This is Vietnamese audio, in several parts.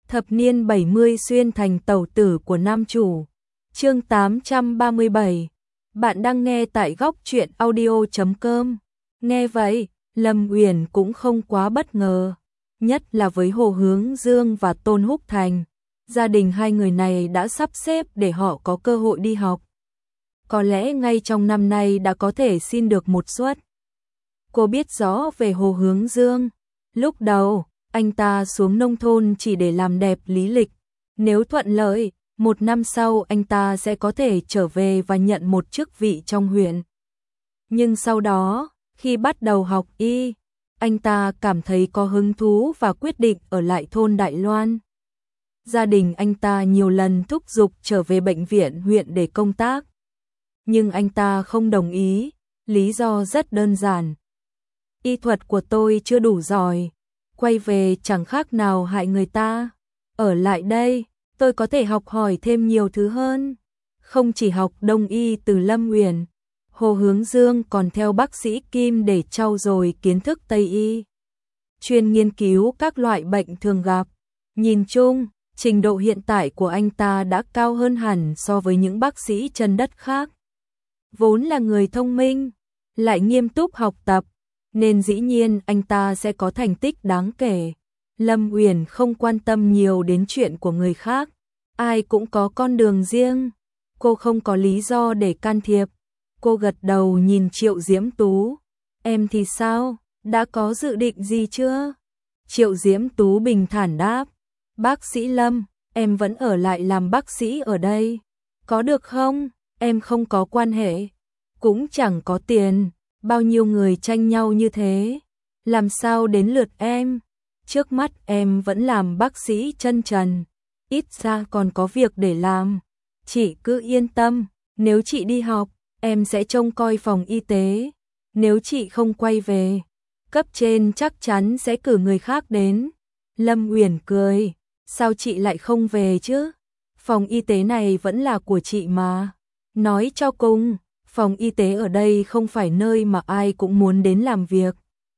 Thập niên 70 xuyên thành tẩu tử của nam chủ. Chương 837. Bạn đang nghe tại góc truyện audio.com. Nghe vậy, Lâm Uyển cũng không quá bất ngờ, nhất là với Hồ Hướng Dương và Tôn Húc Thành. Gia đình hai người này đã sắp xếp để họ có cơ hội đi học. Có lẽ ngay trong năm nay đã có thể xin được một suất. Cô biết rõ về Hồ Hướng Dương. Lúc đầu, anh ta xuống nông thôn chỉ để làm đẹp lý lịch. Nếu thuận lợi, một năm sau anh ta sẽ có thể trở về và nhận một chức vị trong huyện. Nhưng sau đó, khi bắt đầu học y, anh ta cảm thấy có hứng thú và quyết định ở lại thôn Đại Loan. Gia đình anh ta nhiều lần thúc giục trở về bệnh viện huyện để công tác. Nhưng anh ta không đồng ý, lý do rất đơn giản. Y thuật của tôi chưa đủ giỏi, quay về chẳng khác nào hại người ta. Ở lại đây, tôi có thể học hỏi thêm nhiều thứ hơn. Không chỉ học đông y từ Lâm Uyển, Hồ Hướng Dương còn theo bác sĩ Kim để trau dồi kiến thức Tây y, chuyên nghiên cứu các loại bệnh thường gặp. Nhìn chung, trình độ hiện tại của anh ta đã cao hơn hẳn so với những bác sĩ chân đất khác. Vốn là người thông minh, lại nghiêm túc học tập, nên dĩ nhiên anh ta sẽ có thành tích đáng kể. Lâm Uyển không quan tâm nhiều đến chuyện của người khác, ai cũng có con đường riêng, cô không có lý do để can thiệp. Cô gật đầu nhìn Triệu Diễm Tú. Em thì sao, đã có dự định gì chưa? Triệu Diễm Tú bình thản đáp. Bác sĩ Lâm, em vẫn ở lại làm bác sĩ ở đây. Có được không? Em không có quan hệ, cũng chẳng có tiền, bao nhiêu người tranh nhau như thế, làm sao đến lượt em? Trước mắt em vẫn làm bác sĩ chân trần, ít ra còn có việc để làm. Chị cứ yên tâm, nếu chị đi học, em sẽ trông coi phòng y tế. Nếu chị không quay về, cấp trên chắc chắn sẽ cử người khác đến. Lâm Uyển cười, sao chị lại không về chứ? Phòng y tế này vẫn là của chị mà. Nói cho cùng, phòng y tế ở đây không phải nơi mà ai cũng muốn đến làm việc.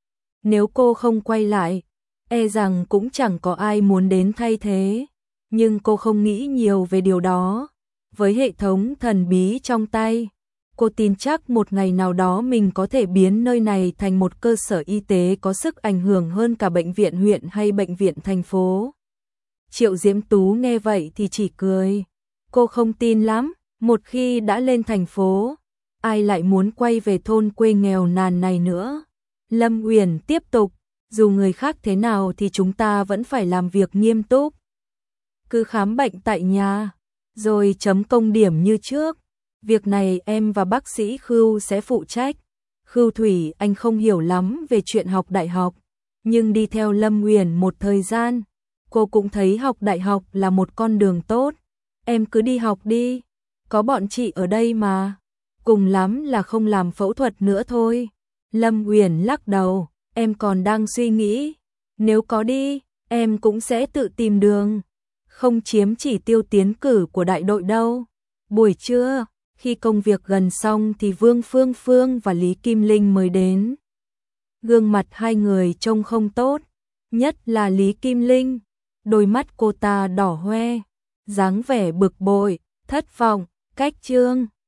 Nếu cô không quay lại, e rằng cũng chẳng có ai muốn đến thay thế. Nhưng cô không nghĩ nhiều về điều đó. Với hệ thống thần bí trong tay, cô tin chắc một ngày nào đó mình có thể biến nơi này thành một cơ sở y tế có sức ảnh hưởng hơn cả bệnh viện huyện hay bệnh viện thành phố. Triệu Diễm Tú nghe vậy thì chỉ cười. Cô không tin lắm, một khi đã lên thành phố, ai lại muốn quay về thôn quê nghèo nàn này nữa. Lâm Uyển tiếp tục, dù người khác thế nào thì chúng ta vẫn phải làm việc nghiêm túc. Cứ khám bệnh tại nhà, rồi chấm công điểm như trước. Việc này em và bác sĩ Khưu sẽ phụ trách. Khưu Thủy anh không hiểu lắm về chuyện học đại học, nhưng đi theo Lâm Uyển một thời gian, cô cũng thấy học đại học là một con đường tốt. Em cứ đi học đi, có bọn chị ở đây mà. Cùng lắm là không làm phẫu thuật nữa thôi. Lâm Uyển lắc đầu, em còn đang suy nghĩ. Nếu có đi, em cũng sẽ tự tìm đường, không chiếm chỉ tiêu tiến cử của đại đội đâu. Buổi trưa, khi công việc gần xong thì Vương Phương Phương và Lý Kim Linh mới đến. Gương mặt hai người trông không tốt, nhất là Lý Kim Linh. Đôi mắt cô ta đỏ hoe, dáng vẻ bực bội, thất vọng. Cách Trương